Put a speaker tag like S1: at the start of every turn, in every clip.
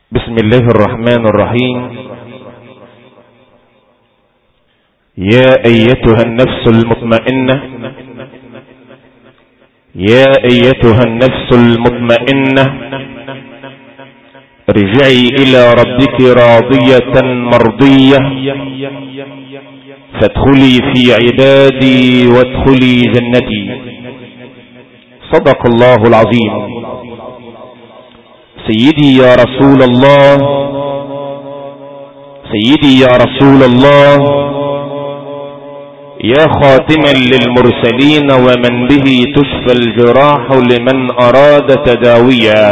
S1: بسم الله الرحمن الرحيم. يا أيتها النفس المطمئنة، يا أيتها النفس المطمئنة، ارجعي إلى ربك راضية مرضية، فادخلي في عبادي وادخلي جنتي. صدق الله العظيم. سيدي يا رسول الله، سيدي يا رسول الله، يا خاتما للمرسلين ومن به تشفى الجراح لمن أراد تداويا،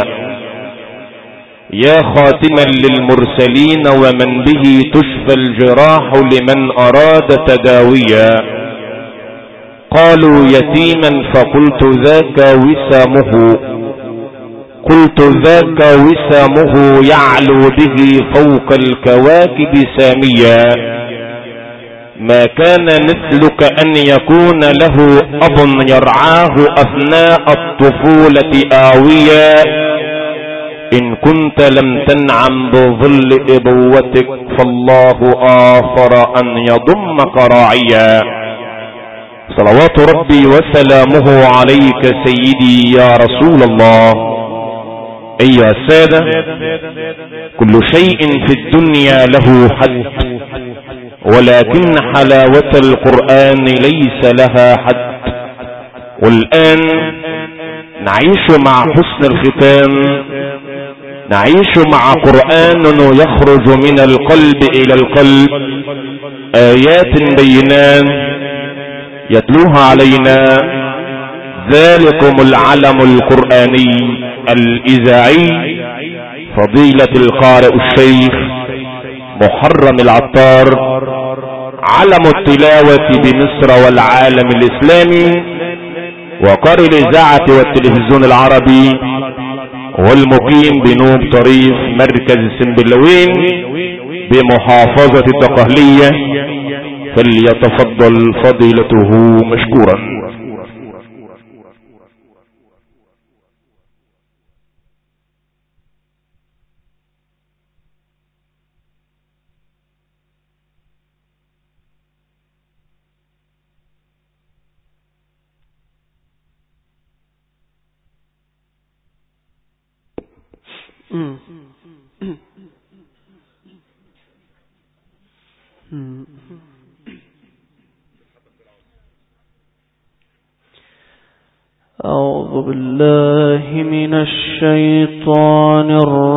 S1: يا خاتما للمرسلين ومن به تشفى الجراح لمن أراد تداويا. قالوا يتيما فقلت ذاك وسامه، قلت ذاك وسامه يعلو به فوق الكواكب ساميا. ما كان مثلك أن يكون له أب يرعاه أثناء الطفولة آويا، إن كنت لم تنعم بظل إبوتك فالله آثر أن يضمك راعيا. صلوات ربي وسلامه عليك سيدي يا رسول الله. أيها السادة، كل شيء في الدنيا له حد، ولكن حلاوة القرآن ليس لها حد. والآن نعيش مع حسن الختام، نعيش مع قرآن يخرج من القلب إلى القلب، آيات بينات يتلوها علينا ذلكم العلم القرآني الإذاعي فضيلة القارئ الشيخ محرم العطار، علم التلاوة بمصر والعالم الإسلامي، وقارئ الإذاعة والتلفزيون العربي، والمقيم بنوب طريف مركز سنبلاوين بمحافظة الدقهلية، فليتفضل فضيلته مشكورا.
S2: أعوذ بالله من الشيطان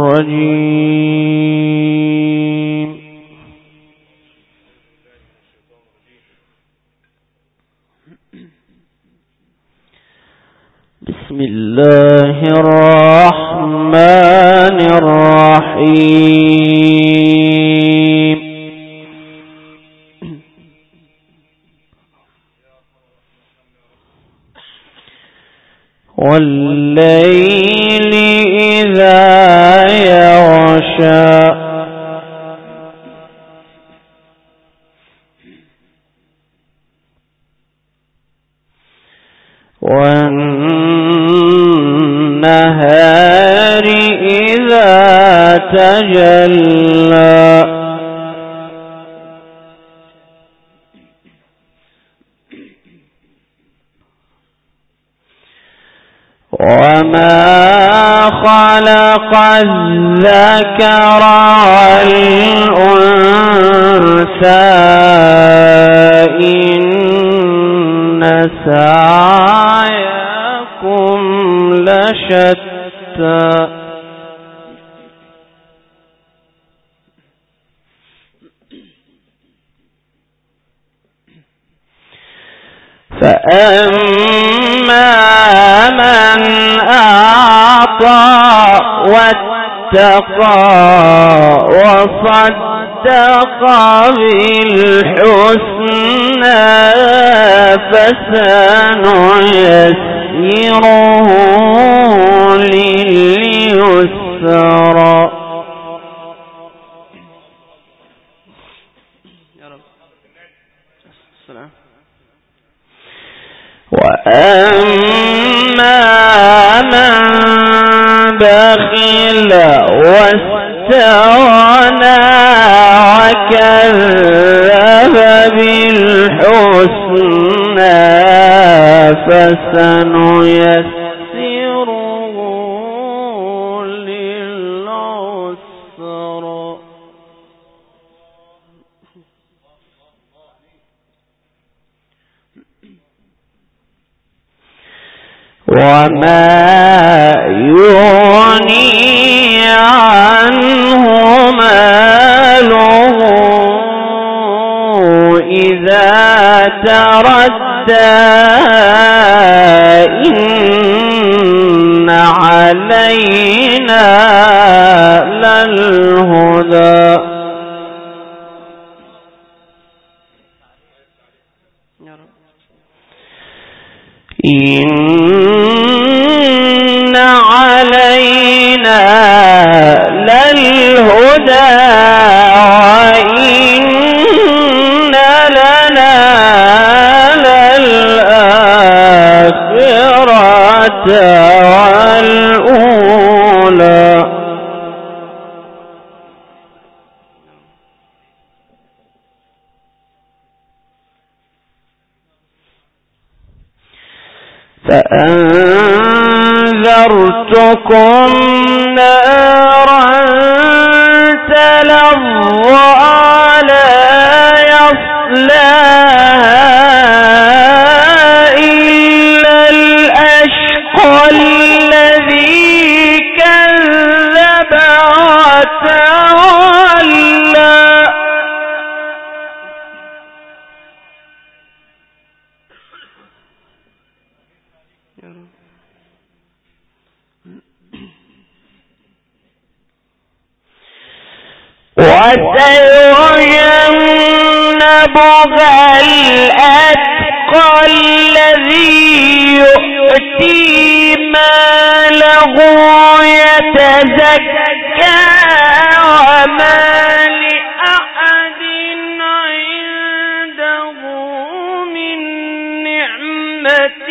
S2: الرجيم. بسم الله الرحمن الرحيم. والليل إذا يغشى والنهار إذا تجلى وما خلق الذكر والأنثى إن سعيكم لشتى فأما من أعطى واتقى وصدق بالحسنى فسنيسره لليسرى. وأما من بخل واستغنى واستغنى وكذب بالحسنى فسنيسره للعسرى وما يغني عنه ماله إذا تردى إن علينا للهدى إن علينا للهدى وإن لنا للآخرة والأولى فأنذرتكم نارا تلظى لا يصلاها إلا الأشقى الذي كذب وتولى وسيجنبها الأتقى الذي يؤتي ماله يتزكى وما لأحد عنده من نعمة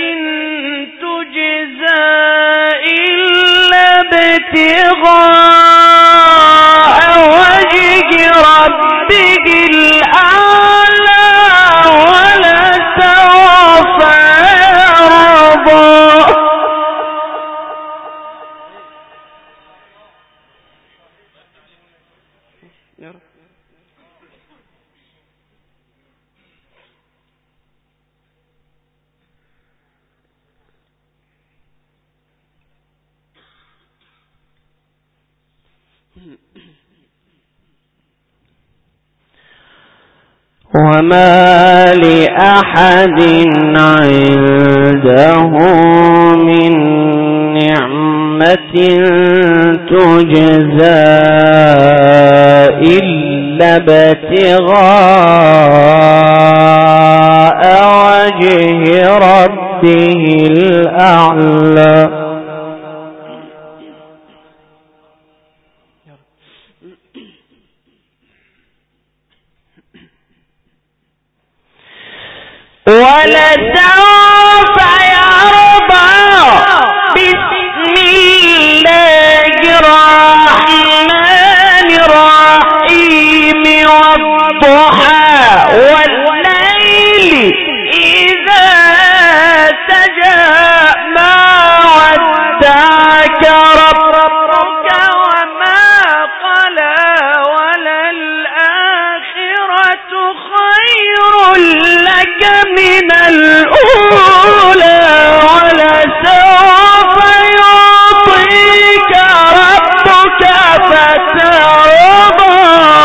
S2: تجزى إلا ابتغاء وجه ربه الأعلى ولسوف يرضى وما لأحد عنده من نعمة تجزى إلا ابتغاء وجه ربه الأعلى ولسوف يرضى بسم الله الرحمن الرحيم والضحى والليل إذا سجى ما ودعك ربك وما قلى وللآخرة خير لك من الأولى ولسوف يعطيك ربك فترضى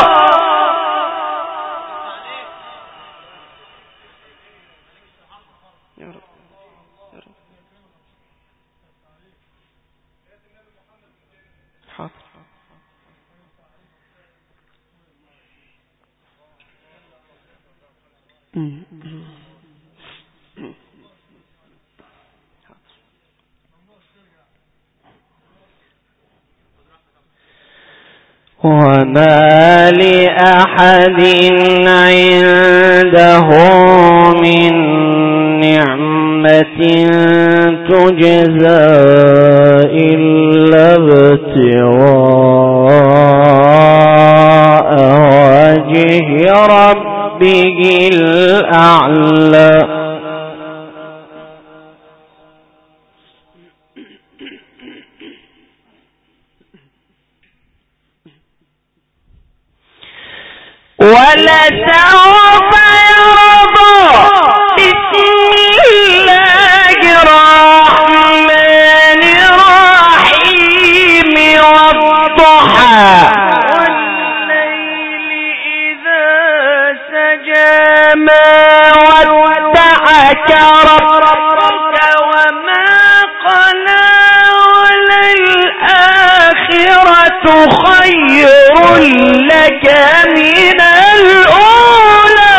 S2: وما لأحد عنده من نعمة تجزى إلا ابتغاء ولسوف يرضى. بسم الله الرحمن الرحيم والضحى والليل إذا سجى ما ودعك ربك وما قلى وللآخرة خير لك من الأولى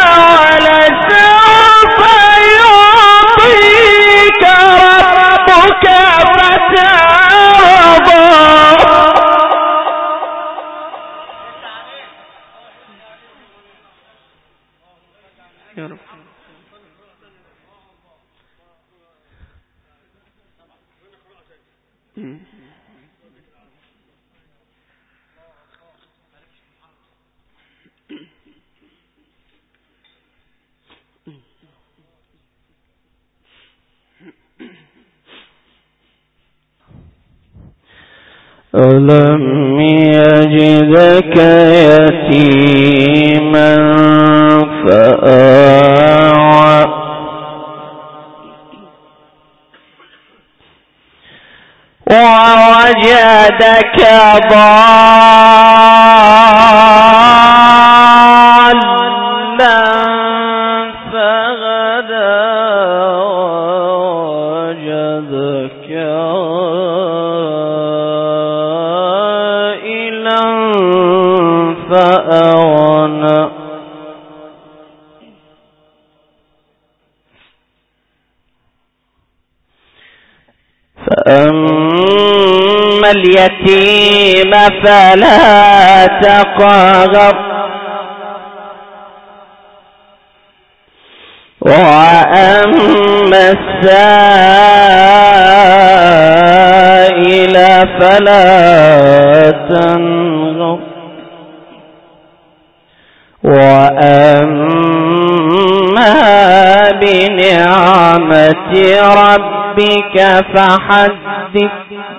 S2: ولسوف يعطيك ربك فترضى. يا رب
S3: ألم يجدك يتيما فآوى ووجدك ضالا فهدى ووجدك عائلا فأغنى. فأما اليتيم فلا تقهر وأما السائل فلا تنهر وأما بنعمة ربك فحدث.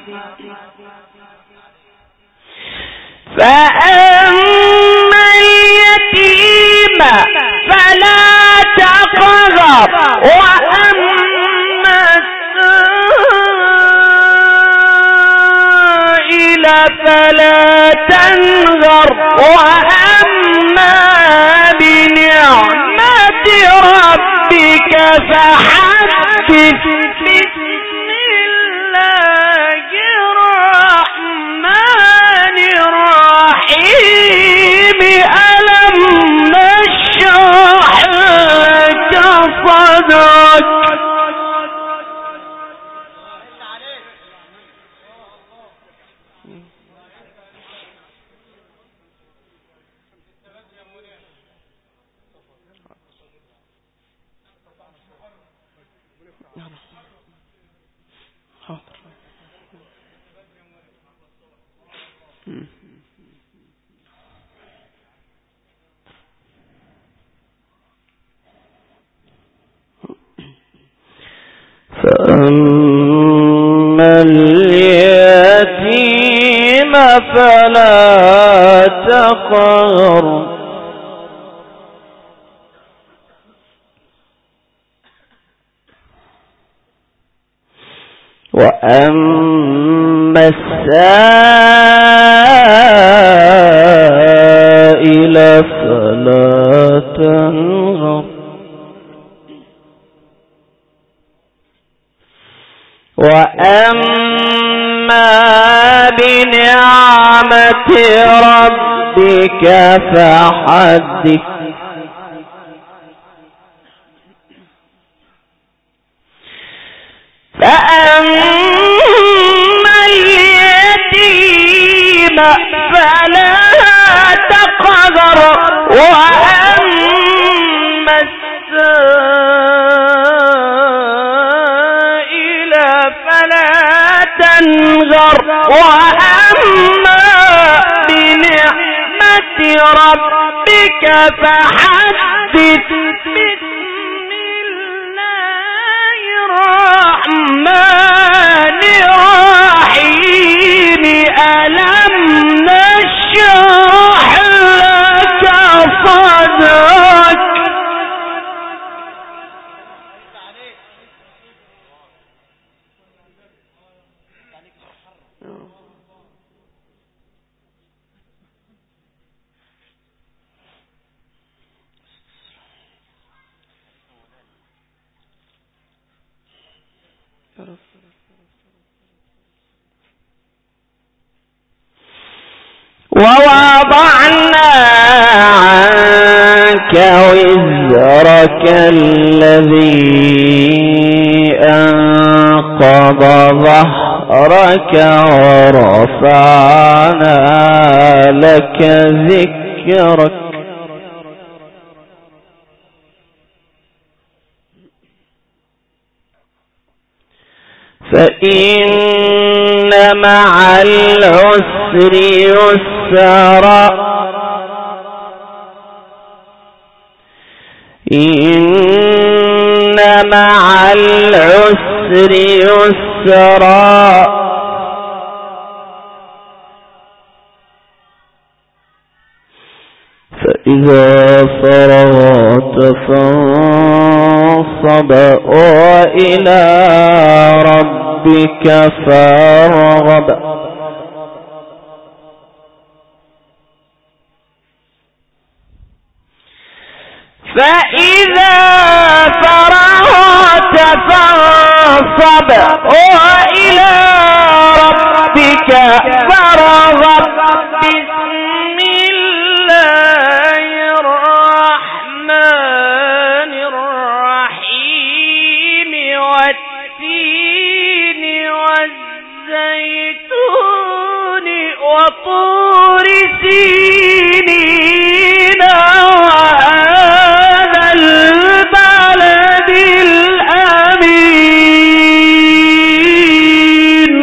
S3: فأما اليتيم فلا تقهر وأما السائل فلا تنهر وأما بنعمة ربك فحدث. بسم الله الرحمن الرحيم ألم نشرح لك صدرك. فأما اليتيم فلا تقهر وأما السائل فلا تنهر وأما بنعمة ربك فحدث. فأما اليتيم فلا تقهر وأما السائل فلا تنهر وأما بنعمة ربك فحدث. بسم الله الرحمن الرحيم ألم نشرح لك
S2: ووضعنا عنك وزرك الذي أنقض ظهرك ورفعنا لك ذكرك فإن مع العسر يسرا إن مع العسر يسرا فإذا فرغت فانصب وإلى ربك فارغب فإذا فرغت فانصب وإلى ربك فارغب بسم الله الرحمن الرحيم والتين والزيتون وطور سينين وهذا البلد الأمين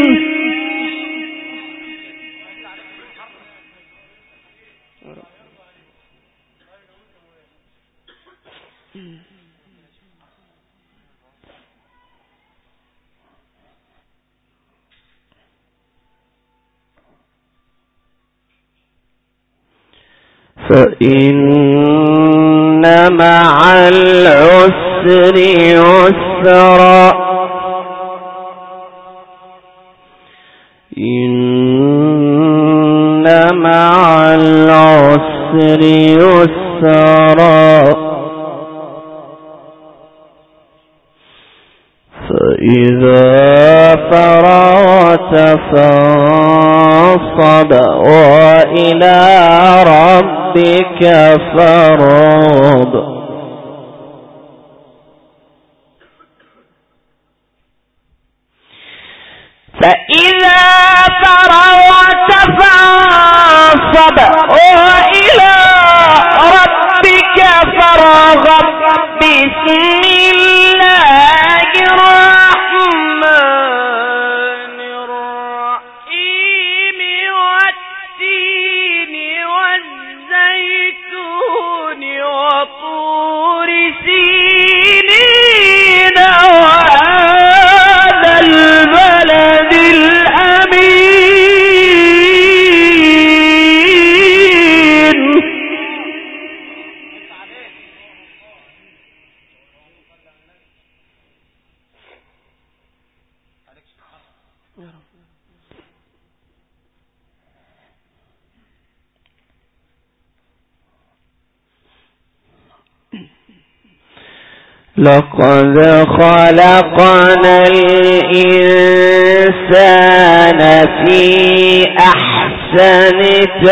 S2: فإن مع العسر يسرا إن مع العسر يسرا فإذا فرغت فانصب وإلى ربك فارغب فإذا فرغت فانصب وإلى ربك فارغب بسم الله الرحمن الرحيم والتين والزيتون وطور سينين وهذا البلد الأمين لقد خلقنا الإنسان في أحسن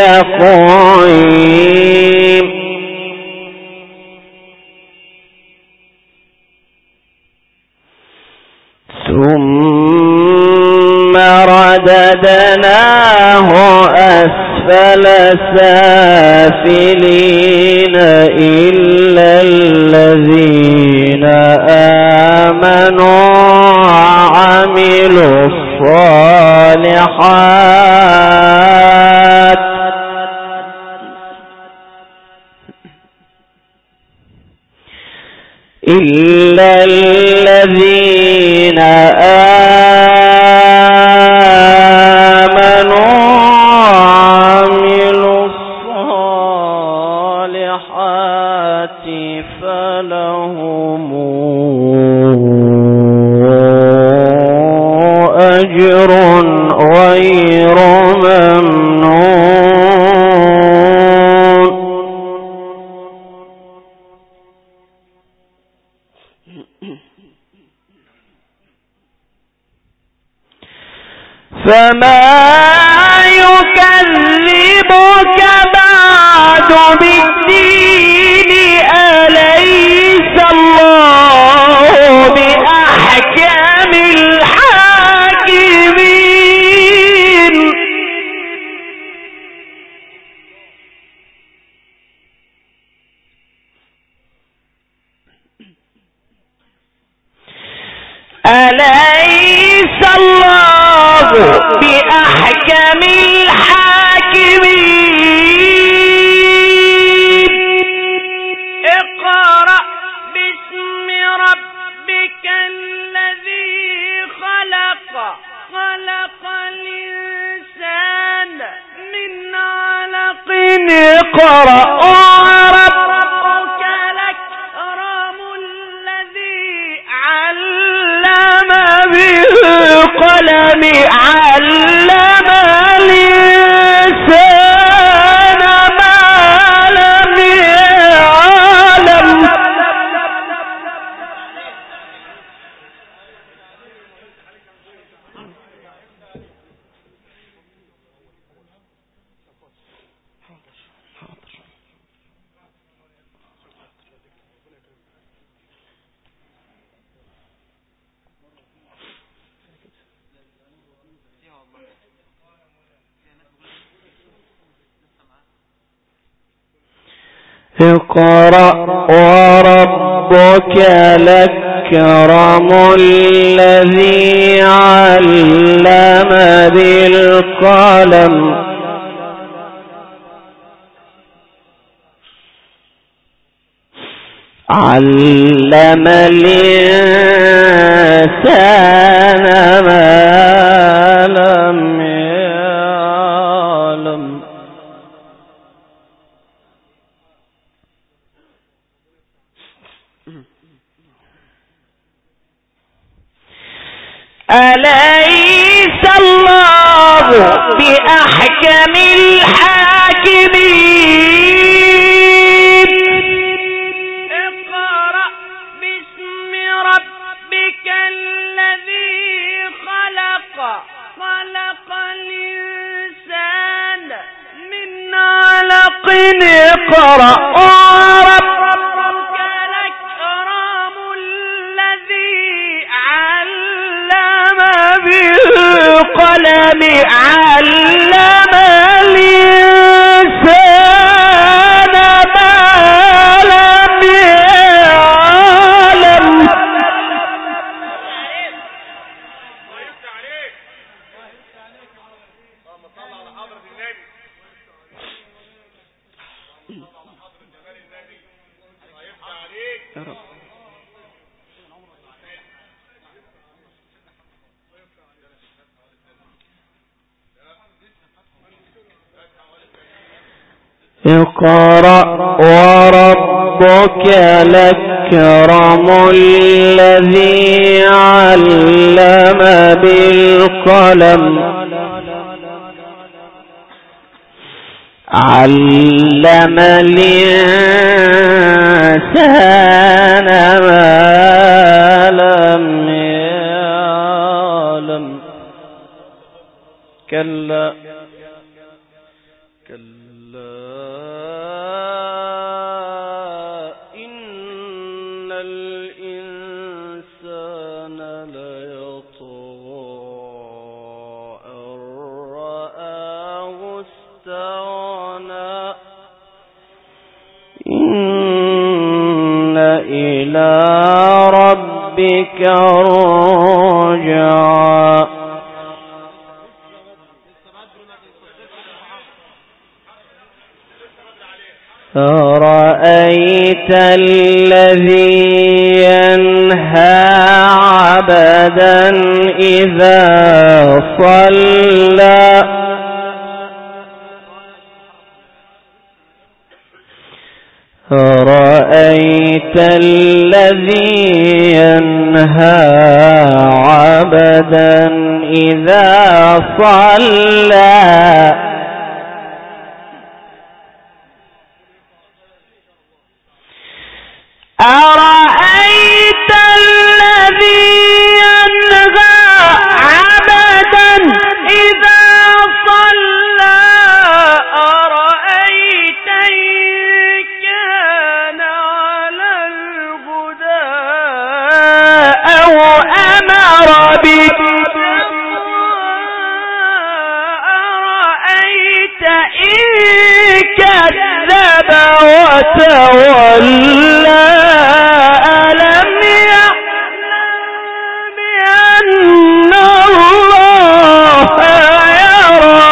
S2: تقويم ثم رددناه أسفل سافلين إلا الذين آمنوا وعملوا الصالحات إلا الذين آمنوا وعملوا الصالحات فلهم أجر غير ممنون
S3: فما يكذبك بعد بالدين أليس الله بأحكم الحاكمين أليس الله بأحكم الحاكمين اقرأ باسم ربك الذي خلق خلق الإنسان من علق اقرأ وربك الأكرم الذي علم بالقلم علم الإنسان ما لم يعلم اقرأ وربك الأكرم الذي علم بالقلم علم الإنسان ما لم يعلم أليس الله بأحكم الحاكمين اقرأ باسم ربك الذي خلق خلق الإنسان من علق اقرأ وربك الأكرم الذي علم بالقلم علم الإنسان ما لم يعلم اقرأ وربك الأكرم الذي علم بالقلم علم الإنسان ما لم يعلم كلا إن الإنسان ليطغى أن رآه استغنى إن إلى ربك الرجعى أرأيت الذي ينهى عبدا إذا صلى أرأيت الذي ينهى عبدا إذا صلى أرأيت الذي ينهى عبدا
S2: تولى ألم يعلم بأن الله يرى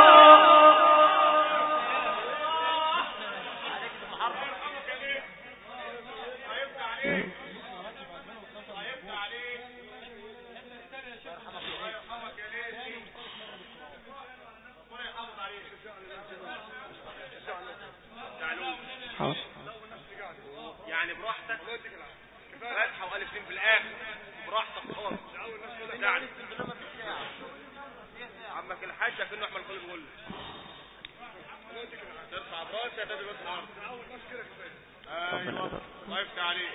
S4: يعني براحتك فاتحه والفين في الاخر براحتك خالص يعني عمك الحاج كأنه احمد خالد بيقول ترفع براسي هتدي بس الارض ايوه الله يفتح عليك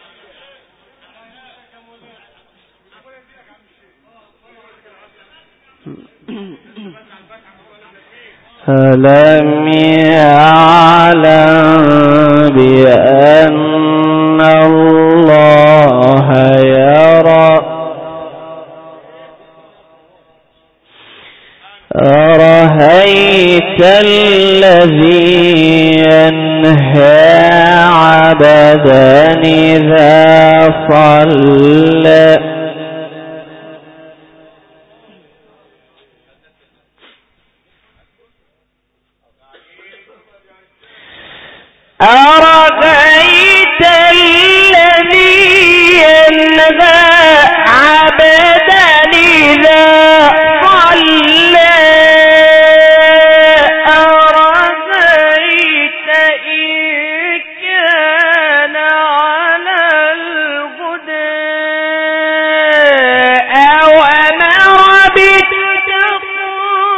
S2: ألم يعلم بأن الله يرى أرأيت الذي ينهى عبدا إذا صلى أرأيت الذي ينهى عبدا إذا صلى أرأيت إن كان على الهدى أو أمر بالتقوى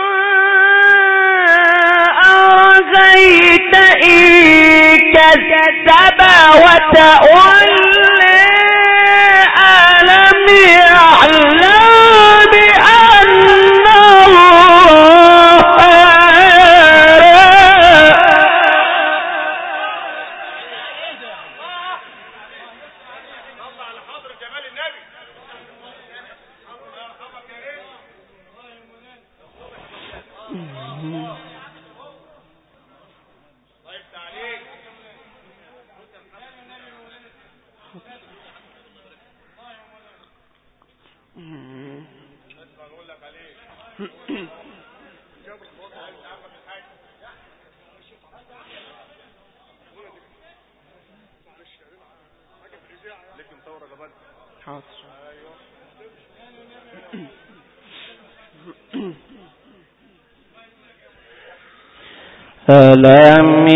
S2: أرأيت إن كذب وتولى ألم يعلم بأن الله
S4: صلى على حضرة جمال النبي الله يفتح عليك بقول لك عليك لك مصورة جبل
S2: حاضر ألم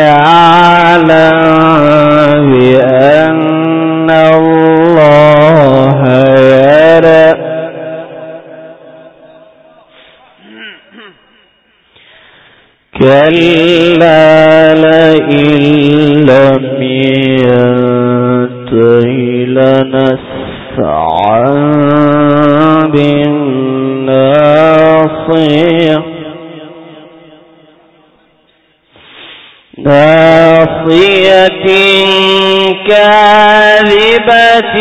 S2: يعلم بأن الله يرى كلا لئن لم ينته لنسفعا بالناصية ناصية كاذبة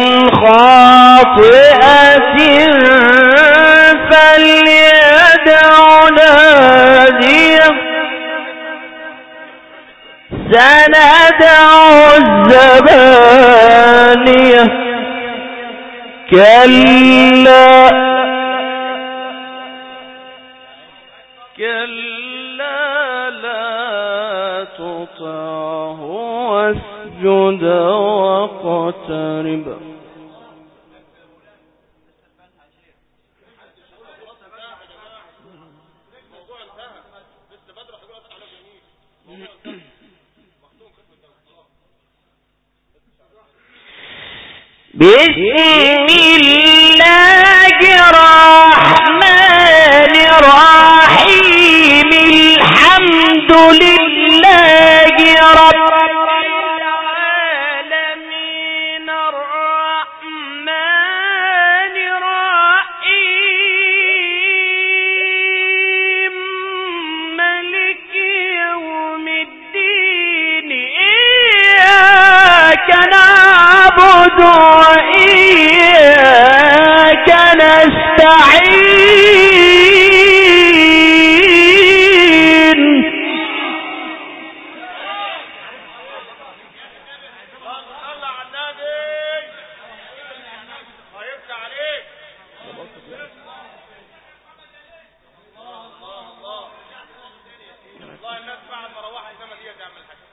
S2: خاطئة فليدع ناديه سندع الزبانية كلا لا تطعه واسجد واقترب بسم الله الرحمن الرحيم الحمد لله رب العالمين الرحمن الرحيم مالك يوم الدين إياك نعبد وإياك نستعين
S4: والله الناس بعد ما روحت زي ما دي تعمل حاجه.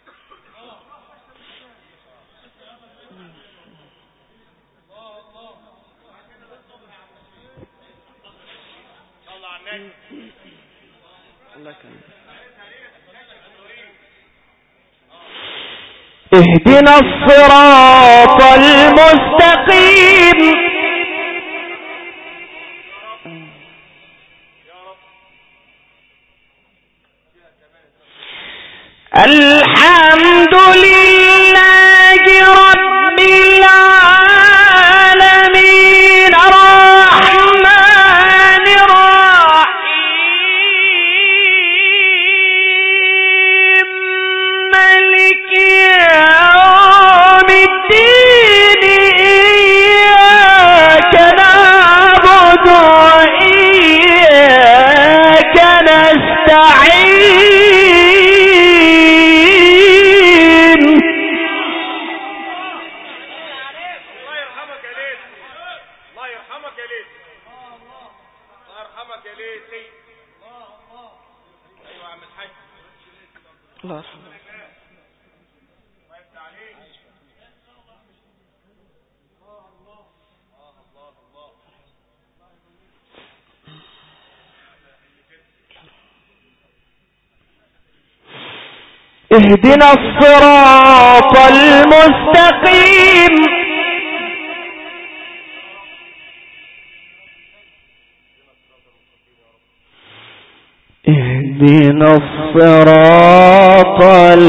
S4: صلى على النبي. الله يكرمك.
S3: اهدنا الصراط المستقيم الحمد لله رب العالمين الرحمن الرحيم مالك يوم الدين إياك نعبد وإياك نستعين اهدنا الصراط المستقيم اهدنا الصراط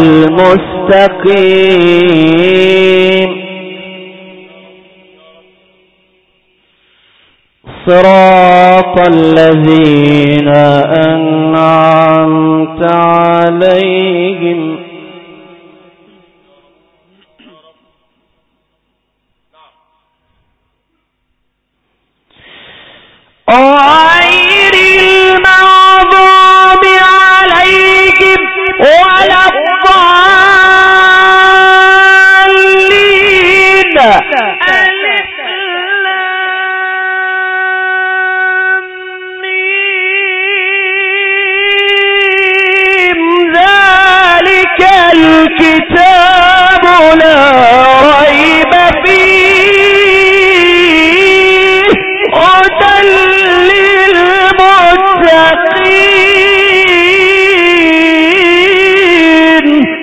S3: المستقيم صراط الذين أنعمت عليهم غير المغضوب عليهم ولا الضالين ذلك الكتاب لا ريب فيه هدى للمتقين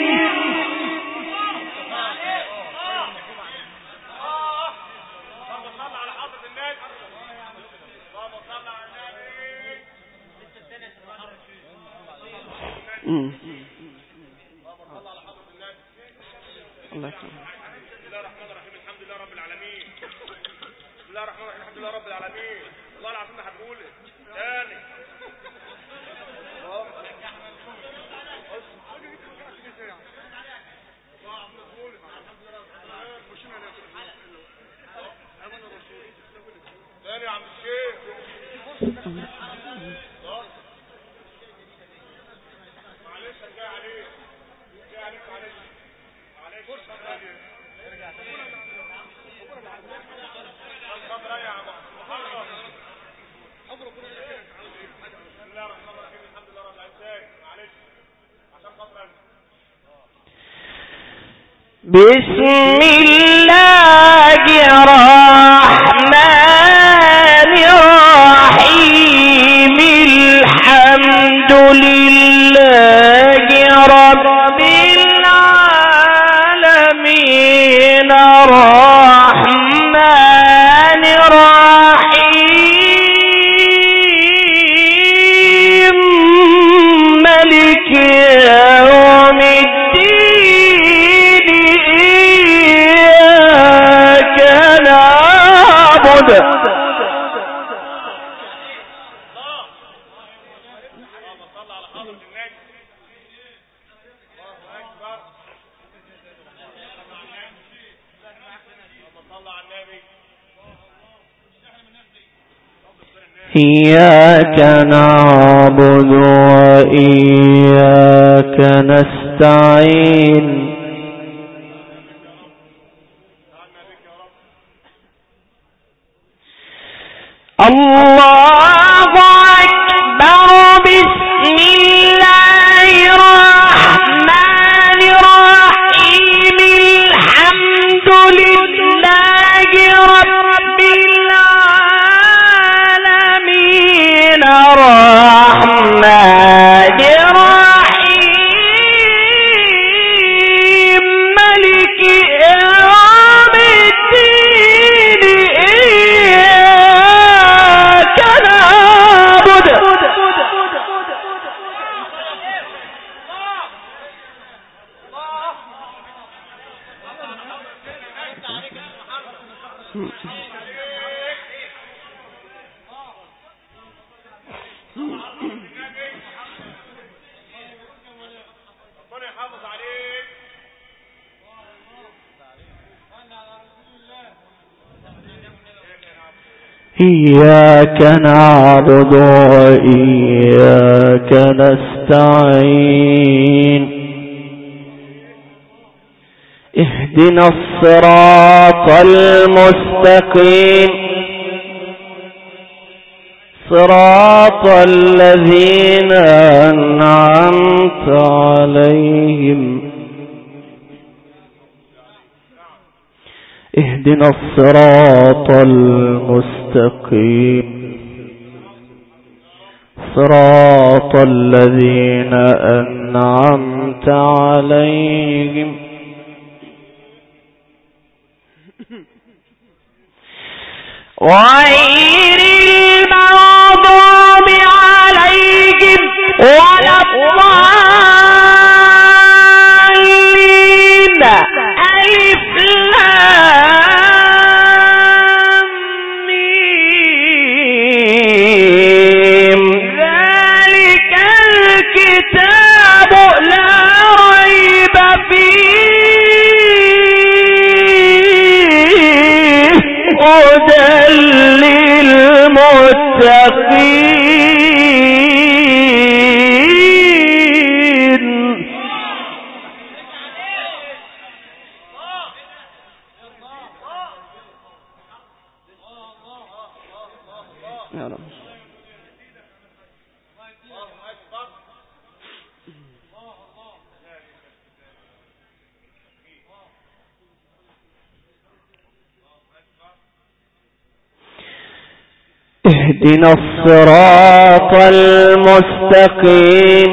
S3: الله يكرمك.
S4: بسم الله الرحمن الرحيم الحمد لله رب العالمين. بسم الله الرحمن الرحيم الحمد لله رب العالمين. والله العظيم ما هتقول تاني. تاني يا عم الشيخ. معلش جاي عليك. جاي عليك معلش. معلش ارجع تاني. الخبر يا عم محمد. خبر كل شيء. بسم الله الرحمن الرحيم الحمد لله رب العالمين. معلش عشان خاطر
S3: بسم الله الرحمن الرحيم الحمد لله رب العالمين الرحمن الرحيم مالك يوم الدين إياك نعبد إياك نعبد وإياك نستعين الله أكبر بسم الله إياك نعبد وإياك نستعين اهدنا الصراط المستقيم صراط الذين أنعمت عليهم اهدنا الصراط المستقيم صراط الذين أنعمت عليهم غير المغضوب عليهم ولا الضالين ألف لام ميم ذلك الكتاب لا ريب فيه هدى للمتقين. يا رب اهدنا الصراط المستقيم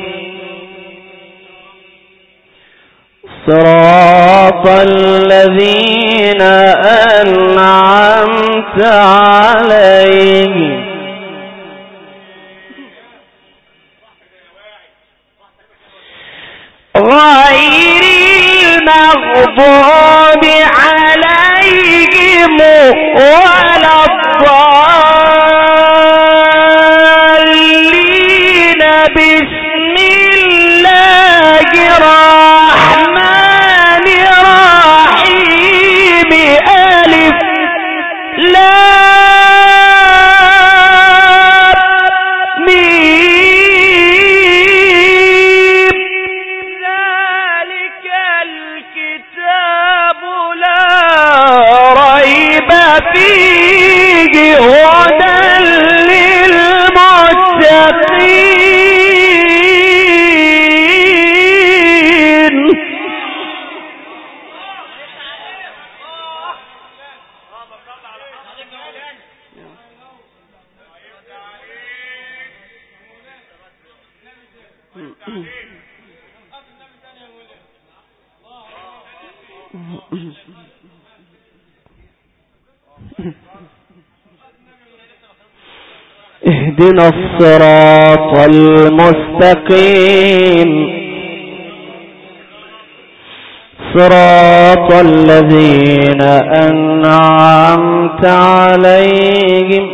S3: صراط الذين أنعمت عليهم غير المغضوب عليهم ولا الضالين. بسم الله الرحمن الرحيم ألف لام ميم ذلك الكتاب لا ريب فيه هدى للمتقين. اهدنا الصراط المستقيم صراط الذين أنعمت عليهم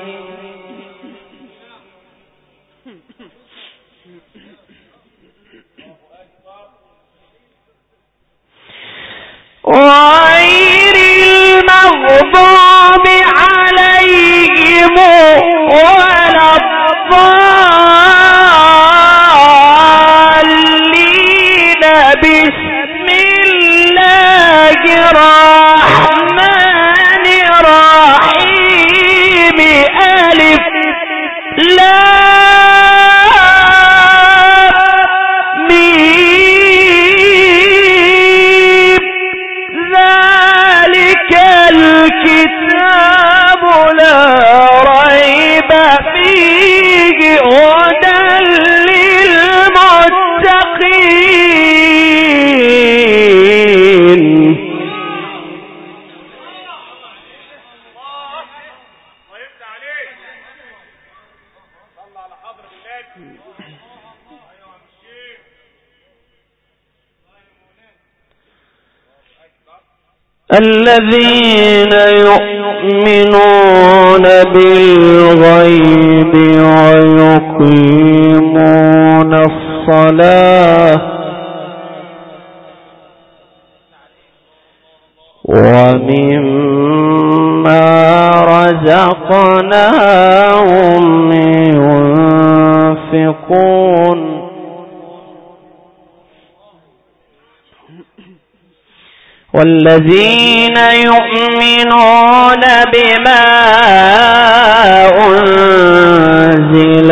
S3: غير المغضوب عليهم ولا الضالين. بسم الله الرحمن الرحيم ألف لام ميم ذلك الكتاب لا ريب فيه الذين يؤمنون بالغيب ويقيمون الصلاة ومما رزقناهم ينفقون والذين يؤمنون بما أنزل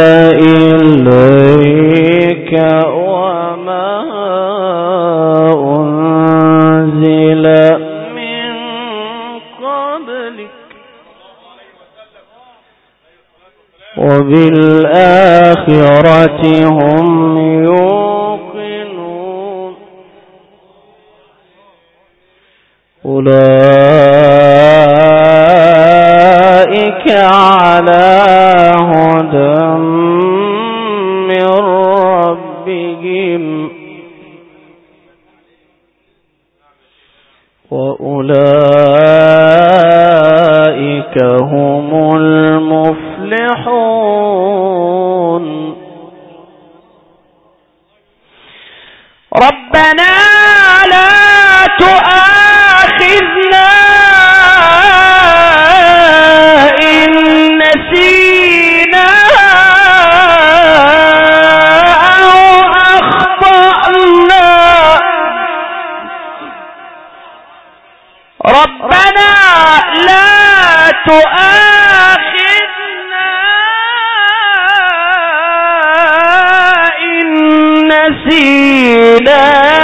S3: إليك وما أنزل من قبلك وبالآخرة هم يوقنون أولئك على هدى من ربهم وأولئك هم المفلحون ربنا لا تؤاخذنا إن نسينا أو أخطأنا ربنا لا تؤاخذنا إن نسينا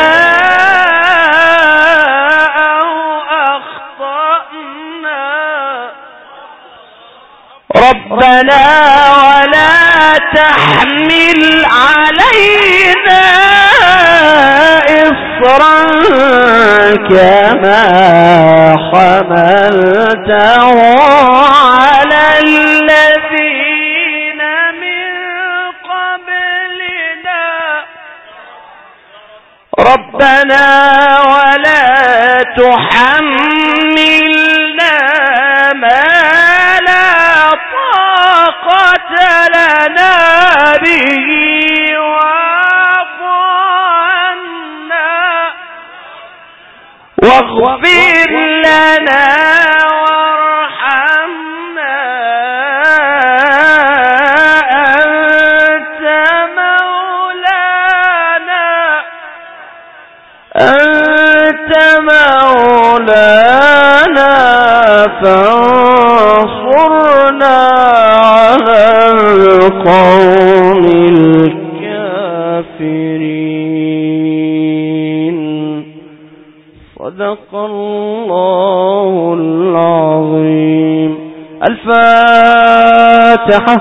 S3: ربنا ولا تحمل علينا إصرا كما حملته على الذين من قبلنا ربنا ولا تحملنا ما لنا به واعف عنا واغفر لنا وارحمنا أنت مولانا فانصرنا على القوم الكافرين صدق الله العظيم. الفاتحة.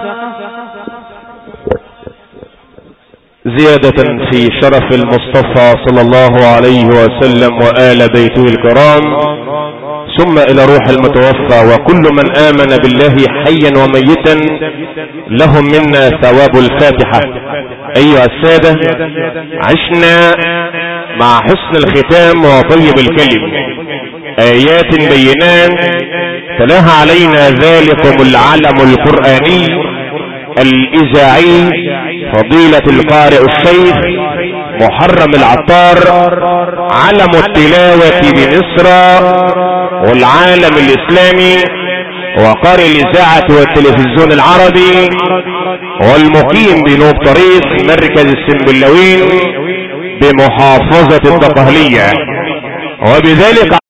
S1: زيادة في شرف المصطفى صلى الله عليه وسلم وآل بيته الكرام، ثم إلى روح المتوفى وكل من آمن بالله حيا وميتا لهم منا ثواب الفاتحة. أيها السادة، عشنا مع حسن الختام وطيب الكلم آيات بينات تلاها علينا ذلكم العلم القرآني الإذاعي فضيلة القارئ الشيخ محرم العطار، علم التلاوة بمصر والعالم الإسلامي وقارئ الإذاعة والتلفزيون العربي، والمقيم بنوب طريق مركز السنبلاوين بمحافظة الدقهلية، وبذلك